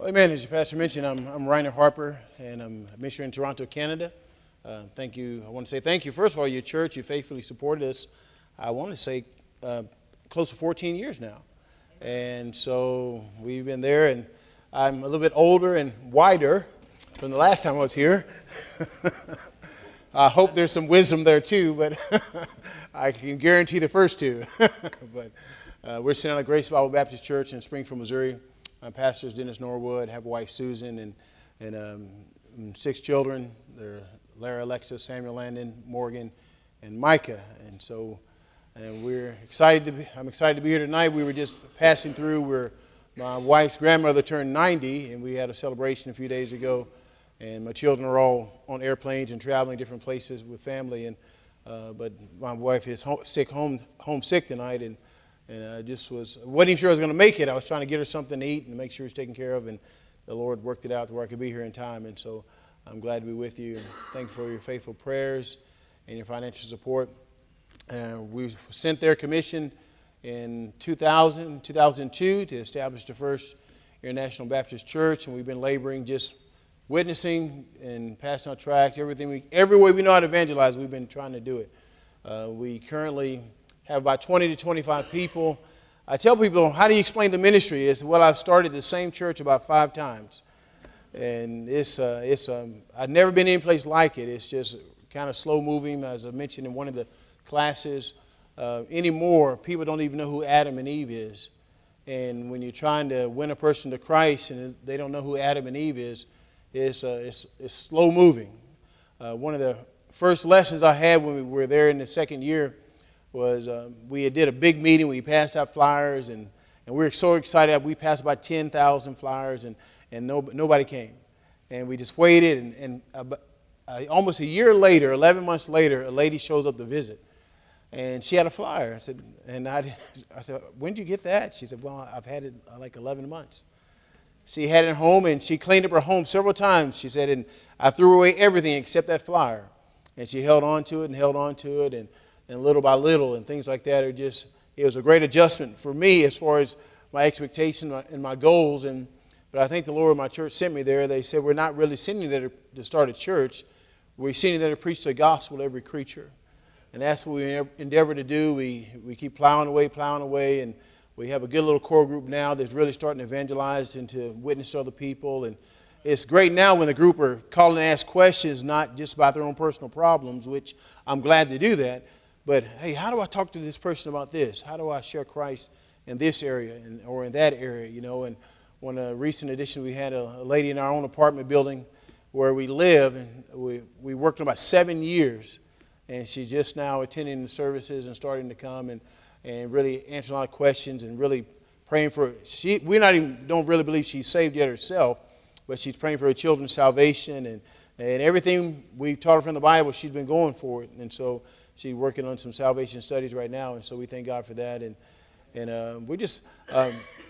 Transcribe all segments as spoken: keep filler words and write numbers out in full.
Well, amen. As your pastor mentioned, I'm, I'm Reiner Harper, and I'm a missionary in Toronto, Canada. Uh, thank you. I want to say thank you, first of all, your church. You faithfully supported us, I want to say, uh, close to fourteen years now. And so we've been there, and I'm a little bit older and wider from the last time I was here. I hope there's some wisdom there, too, but I can guarantee the first two. But uh, we're sitting at Grace Bible Baptist Church in Springfield, Missouri. My pastor is Dennis Norwood. I have a wife, Susan, and, and um, six children. They're Lara, Alexa, Samuel, Landon, Morgan, and Micah. And so and we're excited to be, I'm excited to be here tonight. We were just passing through where my wife's grandmother turned ninety, and we had a celebration a few days ago. And my children are all on airplanes and traveling different places with family. And uh, but my wife is home, sick, home homesick tonight, and and I just was wasn't even sure I was going to make it. I was trying to get her something to eat and make sure she was taken care of, and the Lord worked it out to where I could be here in time. And so I'm glad to be with you, and thank you for your faithful prayers and your financial support. Uh, we were sent their commission in two thousand, two thousand two to establish the first International Baptist Church, and we've been laboring just witnessing and passing out tracts, everything we, every way we know how to evangelize, we've been trying to do it. Uh, we currently have about twenty to twenty-five people. I tell people, how do you explain the ministry? It's, well, I've started the same church about five times. And it's, uh, it's um, I've never been any place like it. It's just kind of slow moving, as I mentioned in one of the classes. Uh, anymore, people don't even know who Adam and Eve is. And when you're trying to win a person to Christ and they don't know who Adam and Eve is, It's, uh, it's, it's slow moving. Uh, one of the first lessons I had when we were there in the second year was uh, we did a big meeting. We passed out flyers, and, and we were so excited. We passed about ten thousand flyers, and, and no, nobody came. And we just waited, and, and uh, uh, almost a year later, eleven months later, a lady shows up to visit. And she had a flyer. I said, and I, I said, when did you get that? She said, well, I've had it uh, like eleven months. She had it home, and she cleaned up her home several times. She said, and I threw away everything except that flyer. And she held on to it and held on to it, and, and little by little, and things like that. It just it was a great adjustment for me as far as my expectations and my goals. And but I think the Lord, my church, sent me there. They said, we're not really sending you there to start a church. We're sending you there to preach the gospel to every creature. And that's what we endeavor to do. We, we keep plowing away, plowing away, and we have a good little core group now that's really starting to evangelize and to witness to other people. And it's great now when the group are calling to ask questions, not just about their own personal problems, which I'm glad to do that. But, hey, how do I talk to this person about this? How do I share Christ in this area and, or in that area? You know, and one uh, recent edition, we had a, a lady in our own apartment building where we live, and we, we worked on about seven years. And she's just now attending the services and starting to come and and really answering a lot of questions and really praying for her. She, we not even don't really believe she's saved yet herself, but she's praying for her children's salvation, and, and everything we taught her from the Bible, she's been going for it. And so she's working on some salvation studies right now, and so we thank God for that. And and uh, we're just, um,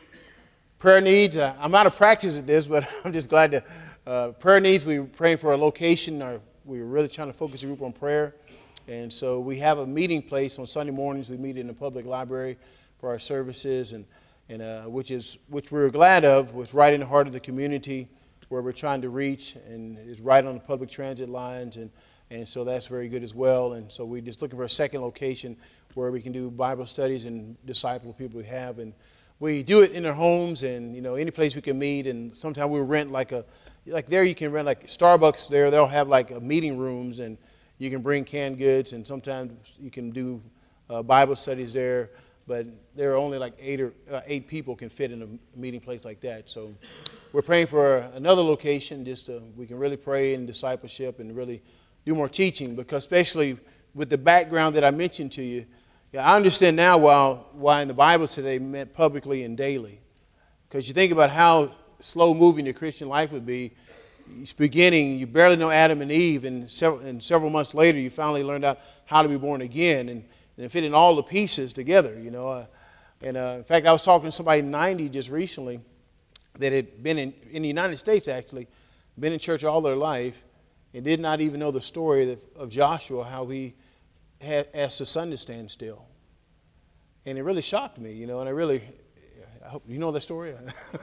prayer needs, uh, I'm out of practice at this, but I'm just glad to, uh, prayer needs, we were praying for a location. Our, we were really trying to focus the group on prayer. And so we have a meeting place on Sunday mornings. We meet in the public library for our services, and, and uh, which is which we were glad of, was right in the heart of the community where we're trying to reach, and is right on the public transit lines, and, and so that's very good as well. And so we're just looking for a second location where we can do Bible studies and disciple people we have. And we do it in their homes, and you know, any place we can meet. And sometimes we rent like a like there you can rent like Starbucks there. They'll have like a meeting rooms, and you can bring canned goods, and sometimes you can do uh, Bible studies there, but there are only like eight or uh, eight people can fit in a meeting place like that. So we're praying for another location, just to, we can really pray in discipleship and really do more teaching, because especially with the background that I mentioned to you, yeah, I understand now why, why in the Bible today meant publicly and daily. Because you think about how slow moving your Christian life would be. It's beginning, you barely know Adam and Eve, and several, and several months later you finally learned out how to be born again, and, and fitting all the pieces together, you know. Uh, and uh, in fact, I was talking to somebody ninety just recently that had been in, in the United States, actually, been in church all their life, and did not even know the story of, of Joshua, how he had asked the sun to stand still. And it really shocked me, you know, and I really, I hope you know that story.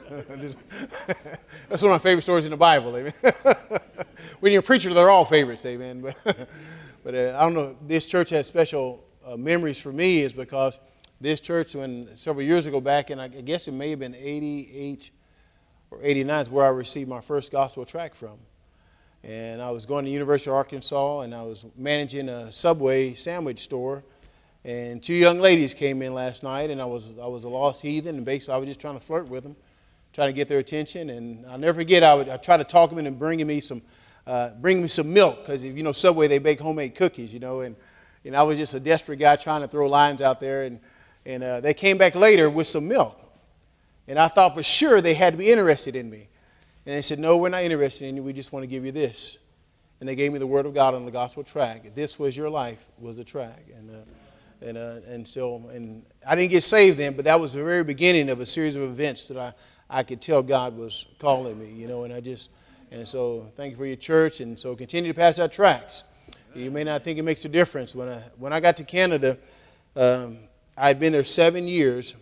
That's one of my favorite stories in the Bible. Amen. When you're a preacher, they're all favorites. Amen. But, but uh, I don't know. This church has special uh, memories for me, is because this church, when several years ago back, and I guess it may have been eighty-eight or eighty-nine, is where I received my first gospel tract from. And I was going to the University of Arkansas, and I was managing a Subway sandwich store. And two young ladies came in last night, and I was I was a lost heathen, and basically I was just trying to flirt with them, trying to get their attention. And I'll never forget, I would I try to talk them into bringing me some uh, bring me some milk, because you know Subway, they bake homemade cookies, you know. And and I was just a desperate guy trying to throw lines out there, and and uh, they came back later with some milk, and I thought for sure they had to be interested in me. And they said, no, we're not interested in you. We just want to give you this. And they gave me the Word of God on the gospel tract. This Was Your Life was the tract. And uh, and uh, and so and I didn't get saved then, but that was the very beginning of a series of events that I, I could tell God was calling me, you know. And I just and so thank you for your church. And so continue to pass out tracts. You may not think it makes a difference. When I when I got to Canada, um, I'd been there seven years,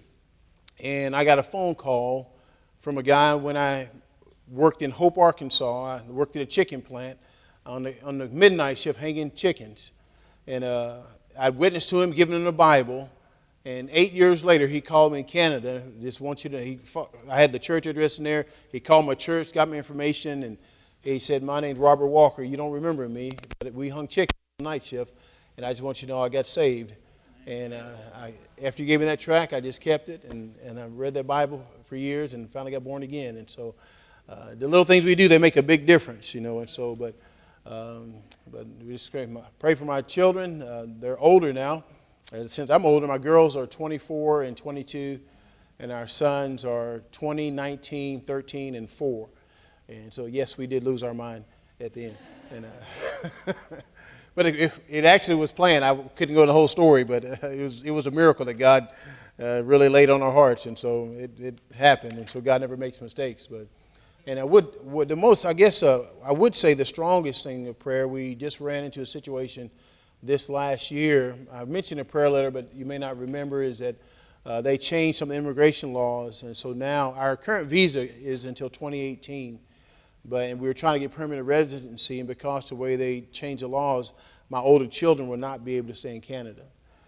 and I got a phone call from a guy when I worked in Hope, Arkansas. I worked at a chicken plant on the on the midnight shift hanging chickens. And uh, I witnessed to him, giving him the Bible. And eight years later, he called me in Canada. Just want you to, he, I had the church address in there. He called my church, got me information, and he said, my name's Robert Walker. You don't remember me, but we hung chickens on the night shift. And I just want you to know I got saved. And uh, I, after you gave me that tract, I just kept it. And, and I read that Bible for years and finally got born again. And so Uh, the little things we do, they make a big difference, you know. And so, but, um, but we just pray for my children. Uh, they're older now. As, since I'm older, my girls are twenty-four and twenty-two, and our sons are twenty, nineteen, thirteen, and four. And so, yes, we did lose our mind at the end. And, uh, but it, it actually was planned. I couldn't go the whole story, but uh, it was it was a miracle that God uh, really laid on our hearts, and so it, it happened. And so God never makes mistakes, but. And I would, would the most, I guess, uh, I would say the strongest thing of prayer, we just ran into a situation this last year. I mentioned a prayer letter, but you may not remember, is that uh, they changed some immigration laws. And so now our current visa is until twenty eighteen. But and we were trying to get permanent residency, and because of the way they changed the laws, my older children will not be able to stay in Canada.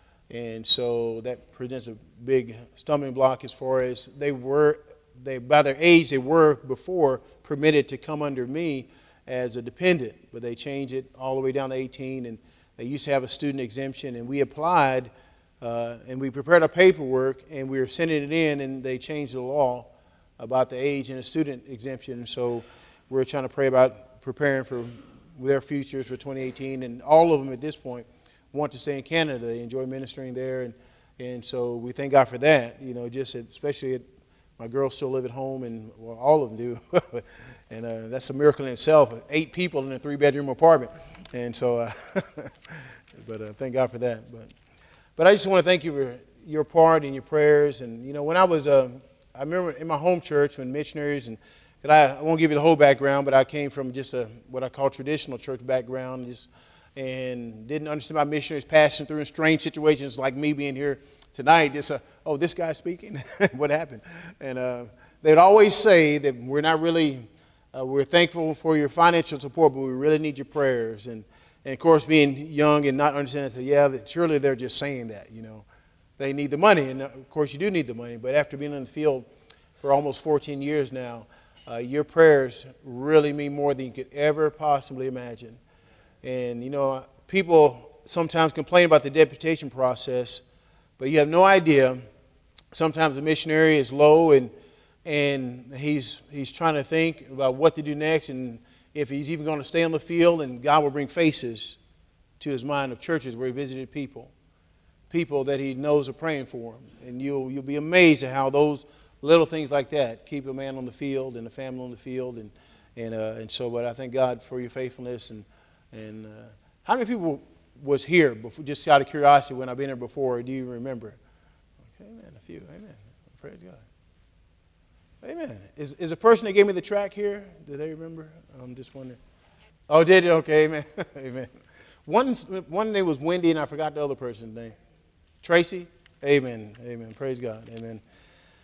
And so that presents a big stumbling block as far as they were, They, by their age, they were before permitted to come under me as a dependent, but they changed it all the way down to eighteen, and they used to have a student exemption, and we applied, uh, and we prepared our paperwork, and we were sending it in, and they changed the law about the age and the student exemption, and so we're trying to pray about preparing for their futures for twenty eighteen, and all of them at this point want to stay in Canada. They enjoy ministering there, and, and so we thank God for that, you know, just at, especially at my girls still live at home, and well, all of them do, and uh, that's a miracle in itself. Eight people in a three-bedroom apartment, and so, uh, but uh, thank God for that. But, but I just want to thank you for your part and your prayers. And you know, when I was, uh, I remember in my home church when missionaries, and I, I won't give you the whole background, but I came from just a what I call traditional church background, just and didn't understand my missionaries passing through in strange situations like me being here tonight. Just uh, oh, this guy's speaking. What happened? And uh, they'd always say that we're not really, uh, we're thankful for your financial support, but we really need your prayers. And, and of course, being young and not understanding, I said, yeah, that surely they're just saying that, you know. They need the money, and of course you do need the money. But after being in the field for almost fourteen years now, uh, your prayers really mean more than you could ever possibly imagine. And, you know, people sometimes complain about the deputation process, but you have no idea. Sometimes the missionary is low, and and he's he's trying to think about what to do next, and if he's even going to stay on the field, and God will bring faces to his mind of churches where he visited people, people that he knows are praying for him. And you'll you'll be amazed at how those little things like that keep a man on the field and a family on the field, and and uh, and so. But I thank God for your faithfulness. And and uh, how many people was here before, just out of curiosity, when I've been here before? Do you remember? Okay, amen. A few. Amen. Praise God. Amen. Is is a person that gave me the track here? Do they remember? I'm just wondering. Oh, did you? Okay, amen. Amen. One one name was Wendy, and I forgot the other person's name. Tracy. Amen. Amen. Praise God. Amen.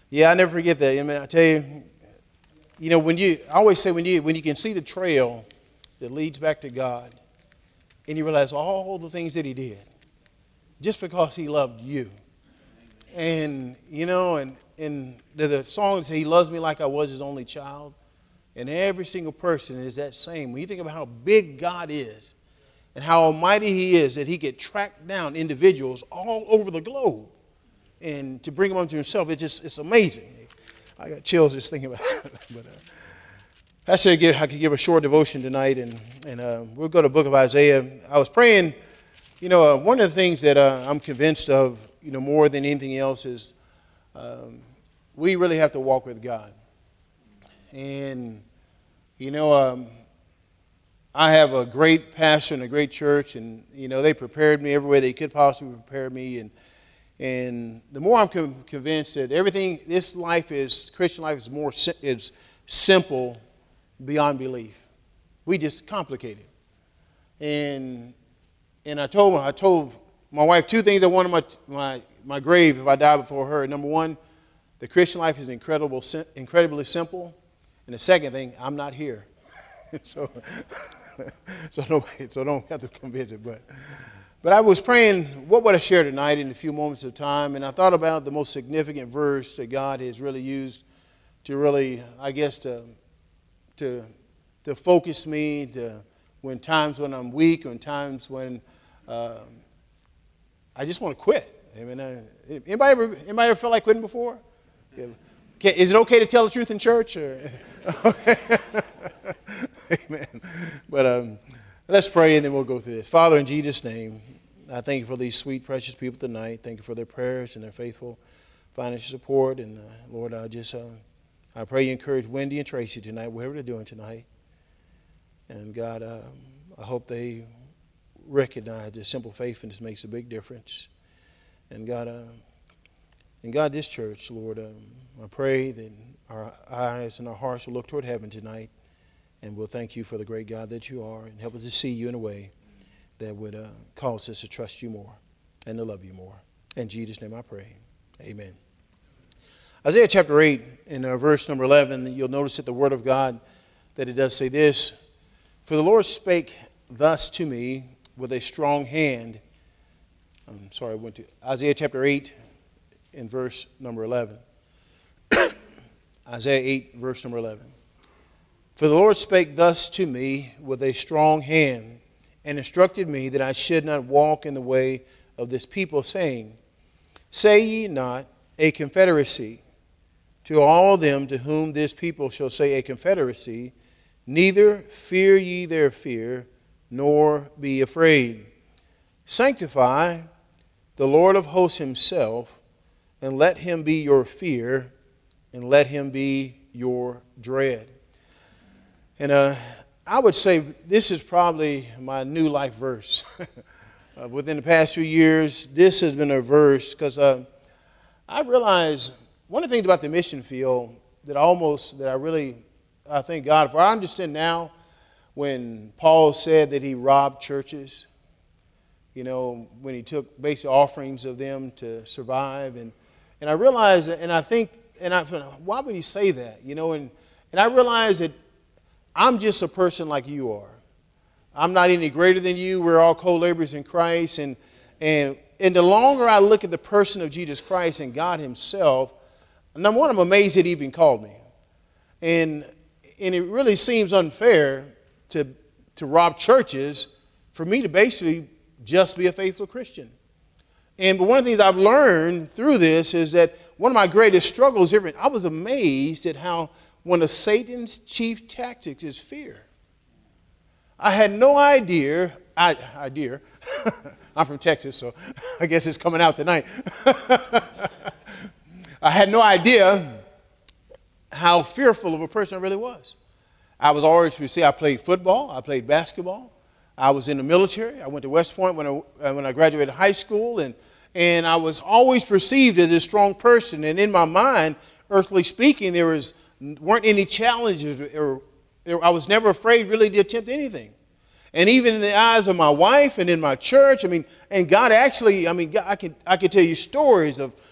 Yeah, I never forget that. I mean, I tell you, you know, when you, I always say when you, when you can see the trail that leads back to God, and you realize all the things that he did, just because he loved you. And, you know, and, and there's a song that says he loves me like I was his only child. And every single person is that same. When you think about how big God is and how almighty he is, that he could track down individuals all over the globe and to bring them unto himself, it just, it's amazing. I got chills just thinking about it. But, uh, I said I could give a short devotion tonight, and, and uh, we'll go to the book of Isaiah. I was praying, you know, uh, one of the things that uh, I'm convinced of, you know, more than anything else is um, we really have to walk with God. And, you know, um, I have a great pastor and a great church, and, you know, they prepared me every way they could possibly prepare me. And and the more I'm con- convinced that everything, this life is, Christian life is more si- is simple beyond belief. We just complicate it. And and I told I told my wife two things I want on my my my grave if I die before her. Number one, the Christian life is incredible, incredibly simple. And the second thing, I'm not here. so so don't so don't have to convince it. But but I was praying, what would I share tonight in a few moments of time? And I thought about the most significant verse that God has really used to really, I guess, to to to focus me to when times when I'm weak, when times when uh, I just want to quit. I mean, uh, anybody ever anybody ever felt like quitting before? Yeah. Okay, is it okay to tell the truth in church? Or? Amen. But um, let's pray and then we'll go through this. Father, in Jesus' name, I thank you for these sweet, precious people tonight. Thank you for their prayers and their faithful financial support. And uh, Lord, I just uh, I pray you encourage Wendy and Tracy tonight, whatever they're doing tonight. And God, uh, I hope they recognize that simple faithfulness makes a big difference. And God, uh, and God, this church, Lord, um, I pray that our eyes and our hearts will look toward heaven tonight. And we'll thank you for the great God that you are, and help us to see you in a way that would uh, cause us to trust you more and to love you more. In Jesus' name I pray. Amen. Isaiah chapter eight, in uh, verse number eleven, you'll notice that the word of God, that it does say this: For the Lord spake thus to me with a strong hand. I'm sorry, I went to Isaiah chapter eight in verse number eleven. Isaiah eight, verse number eleven. For the Lord spake thus to me with a strong hand, and instructed me that I should not walk in the way of this people, saying, Say ye not a confederacy to all them to whom this people shall say a confederacy, neither fear ye their fear, nor be afraid. Sanctify the Lord of hosts himself, and let him be your fear, and let him be your dread. And uh, I would say this is probably my new life verse. uh, within the past few years, this has been a verse because uh, I realize one of the things about the mission field that almost, that I really, I thank God for. I understand now when Paul said that he robbed churches, you know, when he took basic offerings of them to survive. And, and I realize, that, and I think, and I, why would he say that? You know, and, and I realize that I'm just a person like you are. I'm not any greater than you. We're all co-laborers in Christ. And, and, and the longer I look at the person of Jesus Christ and God himself, number one, I'm amazed that he even called me. And, and it really seems unfair to, to rob churches for me to basically just be a faithful Christian. And but one of the things I've learned through this is that one of my greatest struggles, I was amazed at how one of Satan's chief tactics is fear. I had no idea, I, idea, I'm from Texas, so I guess it's coming out tonight. I had no idea how fearful of a person I really was. I was always, you see, I played football, I played basketball, I was in the military, I went to West Point when I, when I graduated high school, and, and I was always perceived as a strong person. And in my mind, earthly speaking, there was weren't any challenges, or, or I was never afraid really to attempt anything. And even in the eyes of my wife and in my church, I mean, and God actually, I mean, God, I could I could tell you stories of,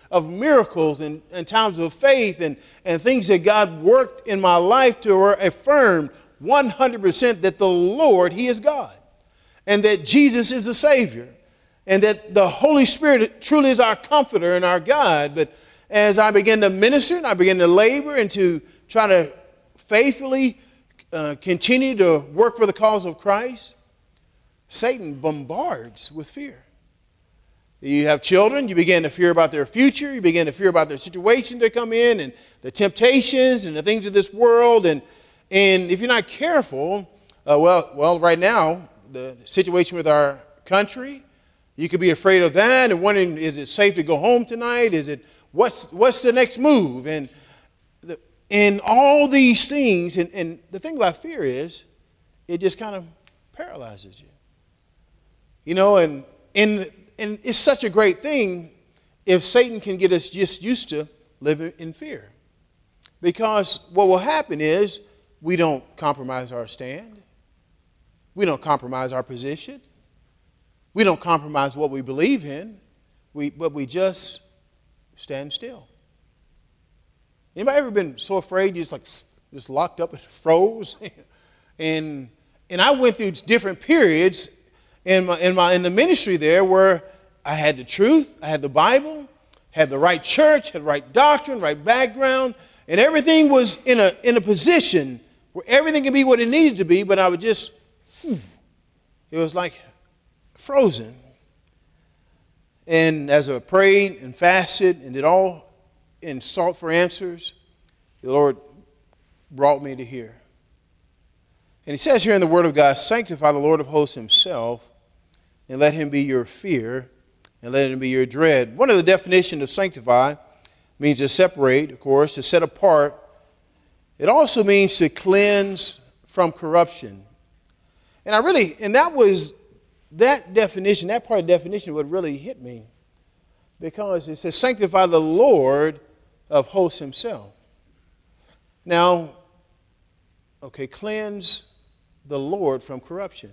of miracles and, and times of faith and, and things that God worked in my life to affirm one hundred percent that the Lord, He is God, and that Jesus is the Savior, and that the Holy Spirit truly is our comforter and our guide. But as I began to minister and I began to labor and to try to faithfully uh, continue to work for the cause of Christ, Satan bombards with fear. You have children, you begin to fear about their future, you begin to fear about their situation to come in and the temptations and the things of this world. And, and if you're not careful, uh, well, well, right now, the situation with our country, you could be afraid of that and wondering, is it safe to go home tonight? Is it, what's, what's the next move? And, the, and all these things, and, and the thing about fear is, it just kind of paralyzes you. You know, and, and, and it's such a great thing if Satan can get us just used to living in fear. Because what will happen is we don't compromise our stand. We don't compromise our position. We don't compromise what we believe in, we, but we just stand still. Anybody ever been so afraid you just like just locked up and froze? and and I went through different periods in my in my in the ministry there where I had the truth, I had the Bible, had the right church, had the right doctrine, right background, and everything was in a in a position where everything could be what it needed to be, but I would just whew, it was like frozen. And as I prayed and fasted and did all and sought for answers, the Lord brought me to here. And He says here in the Word of God, sanctify the Lord of hosts Himself, and let Him be your fear, and let Him be your dread. One of the definitions of sanctify means to separate, of course, to set apart. It also means to cleanse from corruption. And I really, and that was That definition, that part of the definition would really hit me, because it says, sanctify the Lord of hosts Himself. Now, okay, cleanse the Lord from corruption.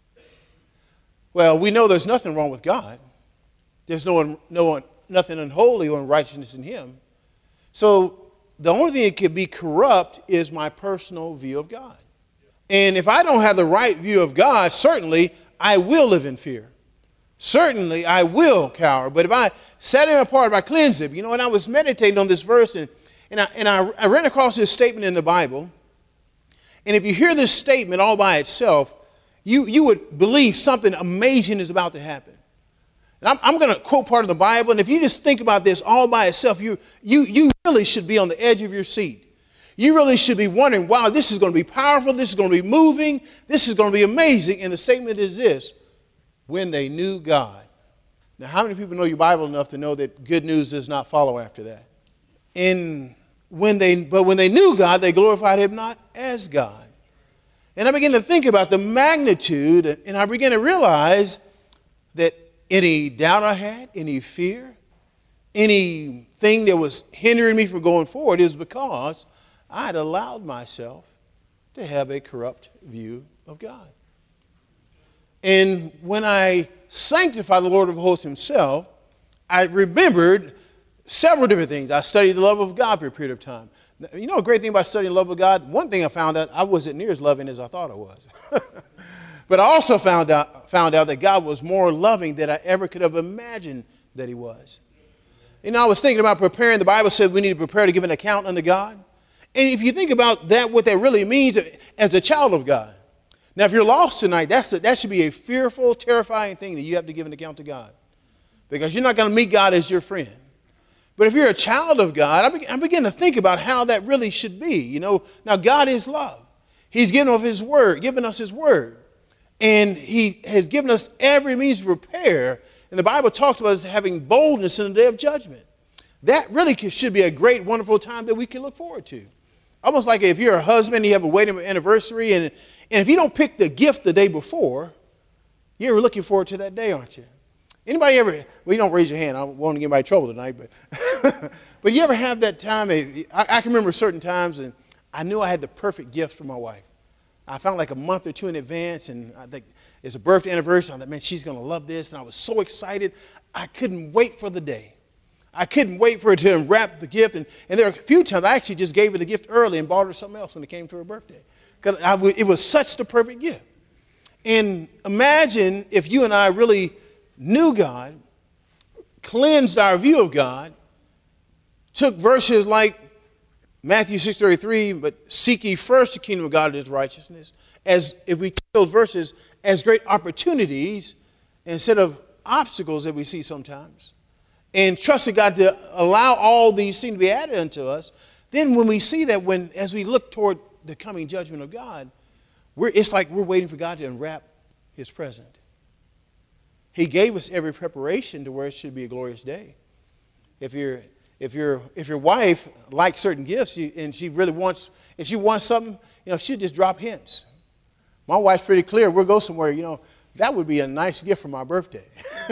Well, we know there's nothing wrong with God. There's no, no nothing unholy or unrighteousness in Him. So the only thing that could be corrupt is my personal view of God. And if I don't have the right view of God, certainly I will live in fear. Certainly I will cower. But if I set Him apart, if I cleanse Him, you know, and I was meditating on this verse, and, and, I, and I, I ran across this statement in the Bible. And if you hear this statement all by itself, you, you would believe something amazing is about to happen. And I'm, I'm going to quote part of the Bible, and if you just think about this all by itself, you, you, you really should be on the edge of your seat. You really should be wondering, wow, this is going to be powerful, this is going to be moving, this is going to be amazing. And the statement is this: when they knew God. Now, how many people know your Bible enough to know that good news does not follow after that? And when they, but when they knew God, they glorified Him not as God. And I began to think about the magnitude, and I began to realize that any doubt I had, any fear, anything that was hindering me from going forward is because I had allowed myself to have a corrupt view of God. And when I sanctified the Lord of hosts Himself, I remembered several different things. I studied the love of God for a period of time. Now, you know a great thing about studying the love of God? One thing I found out, I wasn't near as loving as I thought I was. But I also found out, found out that God was more loving than I ever could have imagined that He was. You know, I was thinking about preparing. The Bible said we need to prepare to give an account unto God. And if you think about that, what that really means as a child of God. Now, if you're lost tonight, that's a, that should be a fearful, terrifying thing that you have to give an account to God. Because you're not going to meet God as your friend. But if you're a child of God, I, be, I begin to think about how that really should be. You know, now God is love. He's given us His word, given us His word. And He has given us every means to prepare. And the Bible talks about us having boldness in the day of judgment. That really should be a great, wonderful time that we can look forward to. Almost like if you're a husband, you have a wedding anniversary, and, and if you don't pick the gift the day before, you're looking forward to that day, aren't you? Anybody ever, well, you don't raise your hand. I don't want to get anybody in trouble tonight, but but you ever have that time? I, I can remember certain times, and I knew I had the perfect gift for my wife. I found like a month or two in advance, and I think it's a birthday anniversary. I thought, man, she's going to love this, and I was so excited. I couldn't wait for the day. I couldn't wait for her to unwrap the gift. And, and there were a few times I actually just gave her the gift early and bought her something else when it came to her birthday. Because it was such the perfect gift. And imagine if you and I really knew God, cleansed our view of God, took verses like Matthew six thirty-three, but seek ye first the kingdom of God and his righteousness, as if we took those verses as great opportunities instead of obstacles that we see sometimes, and trusted God to allow all these things to be added unto us, then when we see that, when as we look toward the coming judgment of God, we're, it's like we're waiting for God to unwrap his present. He gave us every preparation to where it should be a glorious day. If you're If your if your wife likes certain gifts you, and she really wants, if she wants something, you know, she'll just drop hints. My wife's pretty clear. We'll go somewhere, you know, that would be a nice gift for my birthday.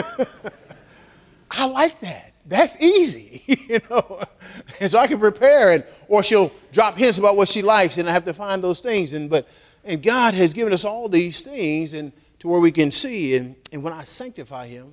I like that. That's easy, you know. And so I can prepare, and or she'll drop hints about what she likes, and I have to find those things. And but and God has given us all these things, and to where we can see. And, and when I sanctify him,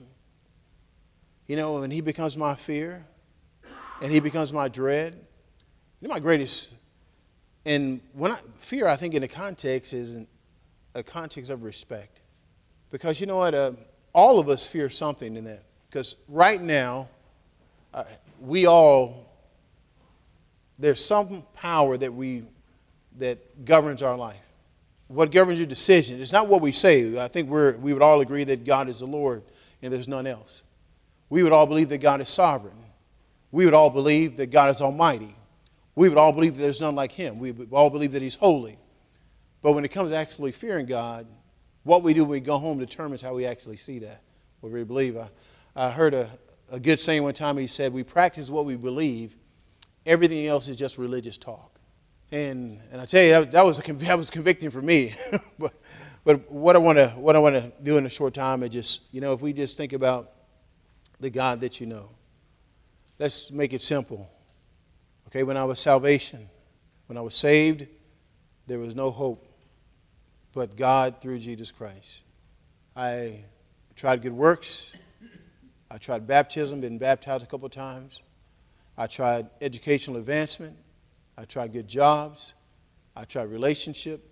you know, and he becomes my fear, and he becomes my dread. You know, my greatest, and when I, fear, I think in the context is in a context of respect. Because you know what, uh, all of us fear something in that. Because right now, uh, we all, there's some power that we, that governs our life. What governs your decision? It's not what we say. I think we're, we would all agree that God is the Lord and there's none else. We would all believe that God is sovereign. We would all believe that God is almighty. We would all believe that there's none like him. We would all believe that he's holy. But when it comes to actually fearing God, what we do when we go home determines how we actually see that, what we believe. I, I heard a, a good saying one time. He said, we practice what we believe. Everything else is just religious talk. And and I tell you, that, that, was, a, that was convicting for me. but but what I want to what I want to do in a short time is just, you know, if we just think about the God that you know. Let's make it simple. Okay, when I was salvation, when I was saved, there was no hope but God through Jesus Christ. I tried good works. I tried baptism, been baptized a couple of times. I tried educational advancement. I tried good jobs. I tried relationship.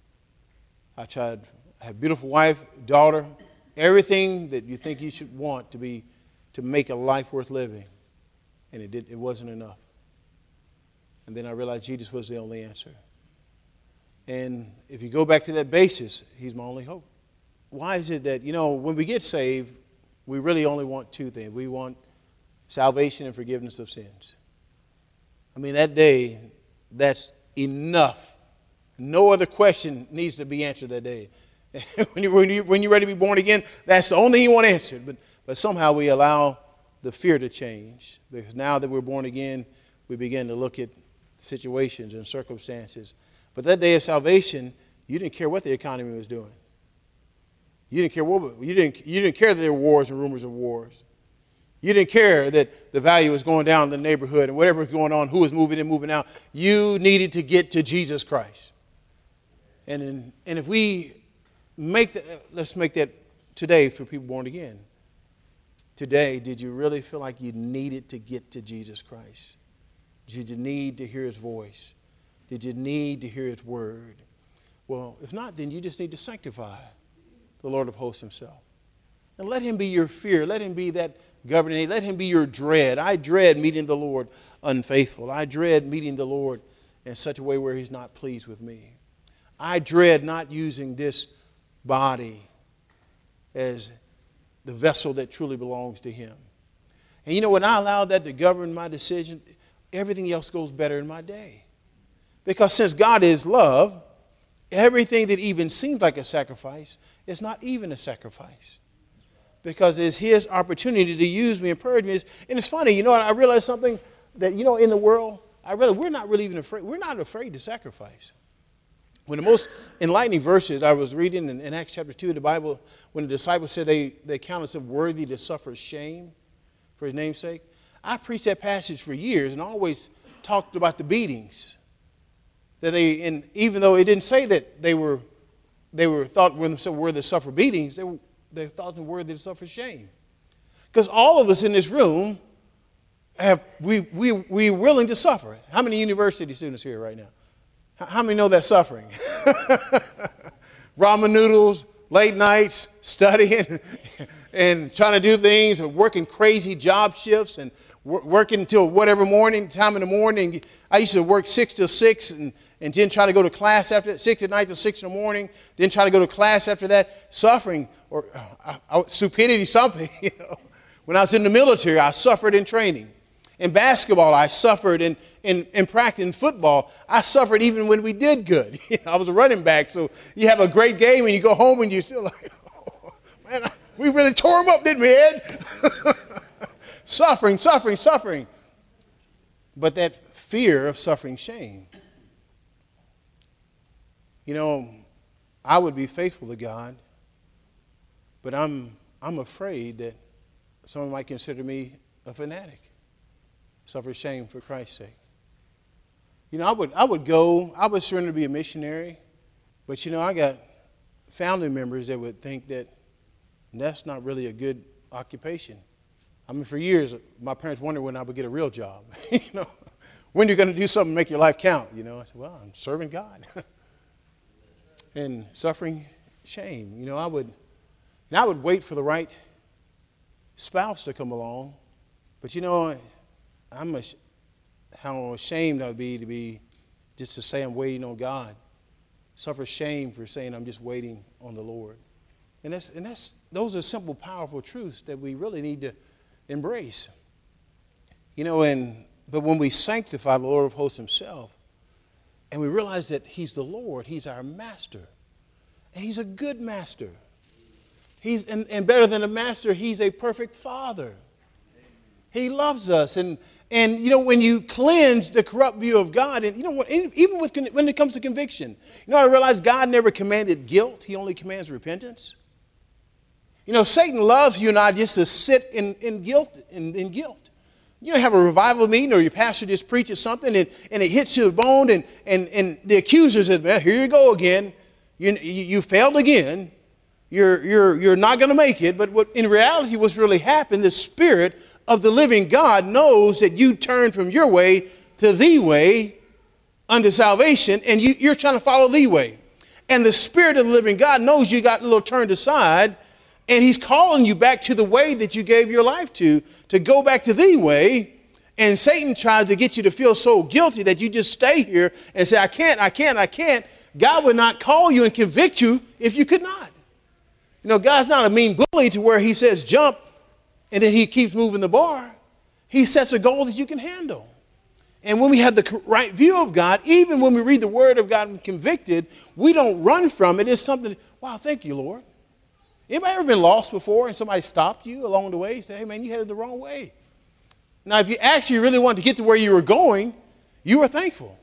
I tried, I had a beautiful wife, daughter, everything that you think you should want to be, to make a life worth living. And it did, it wasn't enough. And then I realized Jesus was the only answer. And if you go back to that basis, he's my only hope. Why is it that, you know, when we get saved, we really only want two things. We want salvation and forgiveness of sins. I mean, that day, that's enough. No other question needs to be answered that day. when, you, when, you, when you're ready to be born again, that's the only thing you want answered. But, but somehow we allow the fear to change. Because now that we're born again, we begin to look at situations and circumstances. But that day of salvation, you didn't care what the economy was doing. You didn't care what, you didn't, you didn't care that there were wars and rumors of wars. You didn't care that the value was going down in the neighborhood and whatever was going on, who was moving in, moving out. You needed to get to Jesus Christ. And, in, and if we make that, let's make that today for people born again. Today, did you really feel like you needed to get to Jesus Christ? Did you need to hear his voice? Did you need to hear his word? Well, if not, then you just need to sanctify the Lord of hosts himself. And let him be your fear. Let him be that governing. Let him be your dread. I dread meeting the Lord unfaithful. I dread meeting the Lord in such a way where he's not pleased with me. I dread not using this body as the vessel that truly belongs to him. And you know, when I allow that to govern my decision, everything else goes better in my day. Because since God is love, everything that even seems like a sacrifice is not even a sacrifice. Because it's his opportunity to use me and purge me. And it's funny, you know, I realized something that, you know, in the world, I really, we're not really even afraid. We're not afraid to sacrifice. One of the most enlightening verses I was reading in, in Acts chapter two of the Bible, when the disciples said they, they counted themselves worthy to suffer shame for his name's sake. I preached that passage for years and always talked about the beatings. That they, and even though it didn't say that they were, they were thought when themselves worthy to suffer beatings, they were, they thought them worthy to suffer shame. Because all of us in this room have we we we willing to suffer? How many university students here right now? How, how many know that suffering? Ramen noodles, late nights, studying, and trying to do things, and working crazy job shifts, and wor- working until whatever morning time in the morning. I used to work six till six, and and then try to go to class after that, six at night till six in the morning. Then try to go to class after that. Suffering or uh, uh, stupidity, something. You know, when I was in the military, I suffered in training. In basketball, I suffered. In, in, in practice, in football, I suffered even when we did good. You know, I was a running back, so you have a great game and you go home and you're still like, oh, man, we really tore him up, didn't we, Ed? Suffering, suffering, suffering. But that fear of suffering shame. You know, I would be faithful to God, but I'm I'm afraid that someone might consider me a fanatic. Suffer shame for Christ's sake. You know, I would I would go, I would surrender to be a missionary, but you know, I got family members that would think that that's not really a good occupation. I mean, for years, my parents wondered when I would get a real job. You know, when you're going to do something to make your life count. You know, I said, well, I'm serving God. And suffering shame. You know, I would, and I would wait for the right spouse to come along, but you know, I'm a, how ashamed I would be to be just to say I'm waiting on God. Suffer shame for saying I'm just waiting on the Lord. And that's and that's those are simple, powerful truths that we really need to embrace. You know, and but when we sanctify the Lord of hosts himself, and we realize that he's the Lord, he's our master, and he's a good master. He's and, and better than a master, he's a perfect father. He loves us. And, and, you know, when you cleanse the corrupt view of God, and, you know, what, even with, when it comes to conviction, you know, I realize God never commanded guilt. He only commands repentance. You know, Satan loves you and I just to sit in, in guilt, in, in guilt. You know, have a revival meeting or your pastor just preaches something and, and it hits you to the bone and, and, and the accuser says, well, here you go again. You, you, you failed again. You're, you're, you're not going to make it. But what in reality what's really happened, the Spirit of the living God knows that you turned from your way to the way unto salvation, and you, you're trying to follow the way. And the Spirit of the living God knows you got a little turned aside, and he's calling you back to the way that you gave your life to, to go back to the way. And Satan tries to get you to feel so guilty that you just stay here and say, I can't, I can't, I can't. God would not call you and convict you if you could not. You know, God's not a mean bully to where he says jump and then he keeps moving the bar. He sets a goal that you can handle. And when we have the right view of God, even when we read the word of God and convicted, we don't run from it. It's something, wow, thank you, Lord. Anybody ever been lost before and somebody stopped you along the way? Say, hey, man, you headed the wrong way. Now, if you actually really wanted to get to where you were going, you were thankful.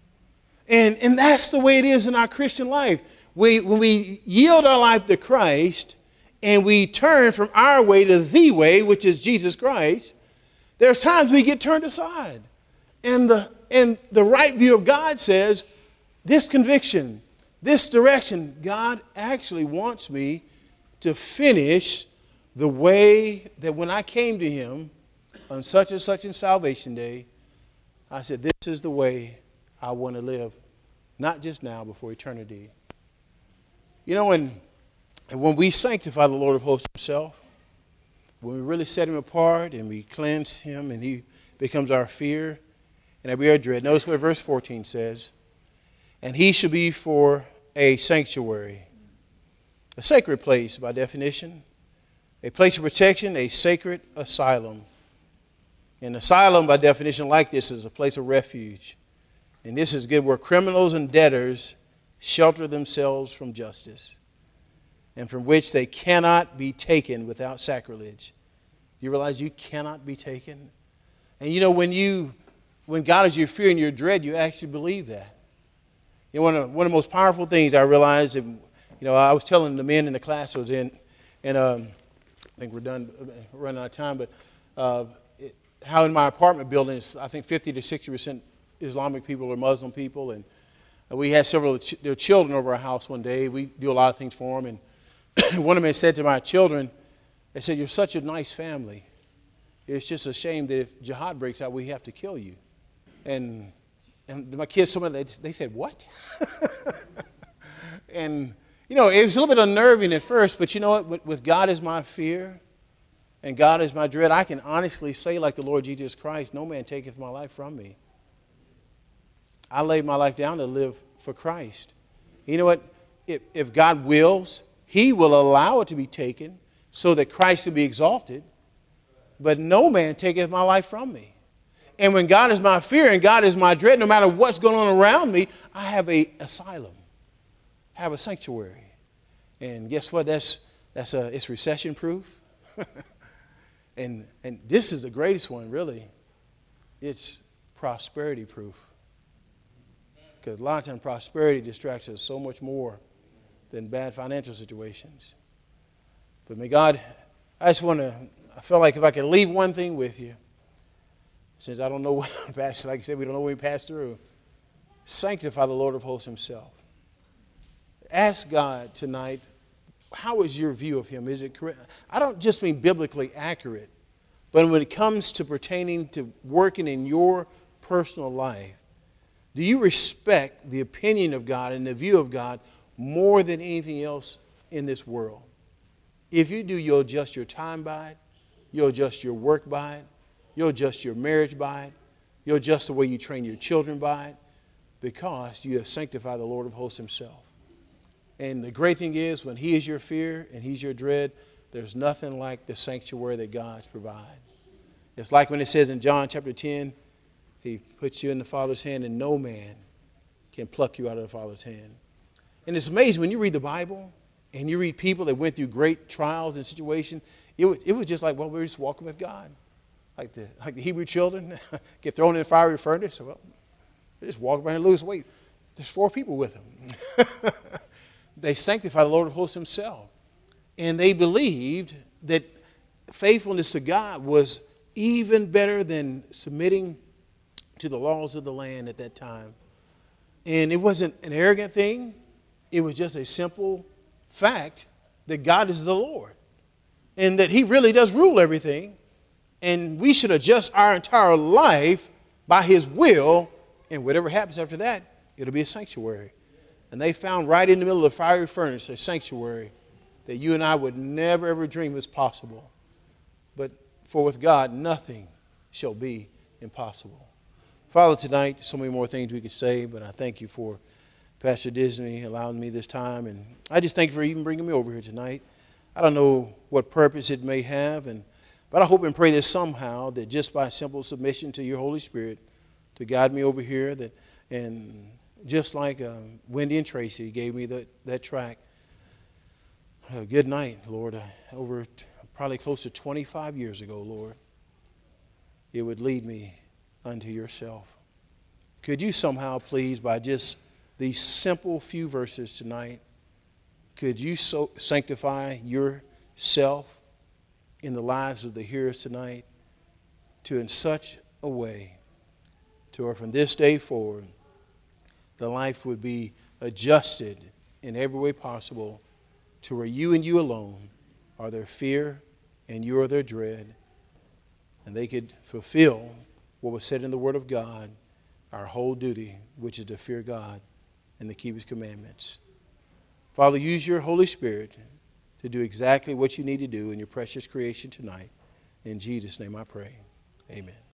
And, and that's the way it is in our Christian life. We, when we yield our life to Christ and we turn from our way to the way, which is Jesus Christ, there's times we get turned aside. And the, and the right view of God says, this conviction, this direction, God actually wants me to finish the way that when I came to him on such and such in Salvation Day, I said, this is the way I want to live, not just now, but for eternity. You know, and, and when we sanctify the Lord of hosts himself, when we really set him apart and we cleanse him and he becomes our fear and we are dread. Notice what verse fourteen says. And he shall be for a sanctuary, a sacred place by definition, a place of protection, a sacred asylum. An asylum by definition like this is a place of refuge. And this is good where criminals and debtors shelter themselves from justice and from which they cannot be taken without sacrilege. You realize you cannot be taken? And you know, when you, when God is your fear and your dread, you actually believe that. You know, one of, one of the most powerful things I realized, that, you know, I was telling the men in the class I was in, and um, I think we're done, running out of time, but uh, it, how in my apartment building, it's, I think fifty to sixty percent Islamic people or Muslim people, and we had several of ch- their children over our house one day. We do a lot of things for them, and one of them said to my children, they said, you're such a nice family. It's just a shame that if jihad breaks out, we have to kill you. And and my kids, some of them, they said, what? And, you know, it was a little bit unnerving at first, but you know what? With, with God is my fear and God is my dread, I can honestly say, like the Lord Jesus Christ, no man taketh my life from me. I laid my life down to live for Christ. You know what? If, if God wills, He will allow it to be taken so that Christ can be exalted. But no man taketh my life from me. And when God is my fear and God is my dread, no matter what's going on around me, I have a asylum. I have a sanctuary. And guess what? That's that's a it's recession proof. and and this is the greatest one, really. It's prosperity proof. Because a lot of times prosperity distracts us so much more than bad financial situations. But may God, I just want to, I feel like if I could leave one thing with you, since I don't know what, like I said, we don't know when we pass through, sanctify the Lord of hosts Himself. Ask God tonight, how is your view of Him? Is it correct? I don't just mean biblically accurate, but when it comes to pertaining to working in your personal life, do you respect the opinion of God and the view of God more than anything else in this world? If you do, you'll adjust your time by it. You'll adjust your work by it. You'll adjust your marriage by it. You'll adjust the way you train your children by it, because you have sanctified the Lord of hosts Himself. And the great thing is, when He is your fear and He's your dread, there's nothing like the sanctuary that God's provided. It's like when it says in John chapter ten, He puts you in the Father's hand, and no man can pluck you out of the Father's hand. And it's amazing when you read the Bible and you read people that went through great trials and situations, it was, it was just like, well, we're just walking with God. Like the, like the Hebrew children get thrown in the fiery furnace. Well, they just walk around and lose weight. There's four people with them. They sanctify the Lord of hosts Himself. And they believed that faithfulness to God was even better than submitting to the laws of the land at that time. And it wasn't an arrogant thing. It was just a simple fact that God is the Lord and that He really does rule everything. And we should adjust our entire life by His will, and whatever happens after that, it'll be a sanctuary. And they found right in the middle of the fiery furnace a sanctuary that you and I would never ever dream was possible. But for with God, nothing shall be impossible. Father, tonight, so many more things we could say, but I thank You for Pastor Disney allowing me this time. And I just thank You for even bringing me over here tonight. I don't know what purpose it may have, and but I hope and pray that somehow, that just by simple submission to Your Holy Spirit to guide me over here, that and just like uh, Wendy and Tracy gave me that, that track, uh, good night, Lord, uh, over t- probably close to twenty-five years ago, Lord, it would lead me unto Yourself. Could You somehow, please, by just these simple few verses tonight, could You so sanctify Yourself in the lives of the hearers tonight, to in such a way to where from this day forward, the life would be adjusted in every way possible to where You and You alone are their fear and You are their dread, and they could fulfill what was said in the Word of God, our whole duty, which is to fear God and to keep His commandments. Father, use Your Holy Spirit to do exactly what You need to do in Your precious creation tonight. In Jesus' name I pray. Amen.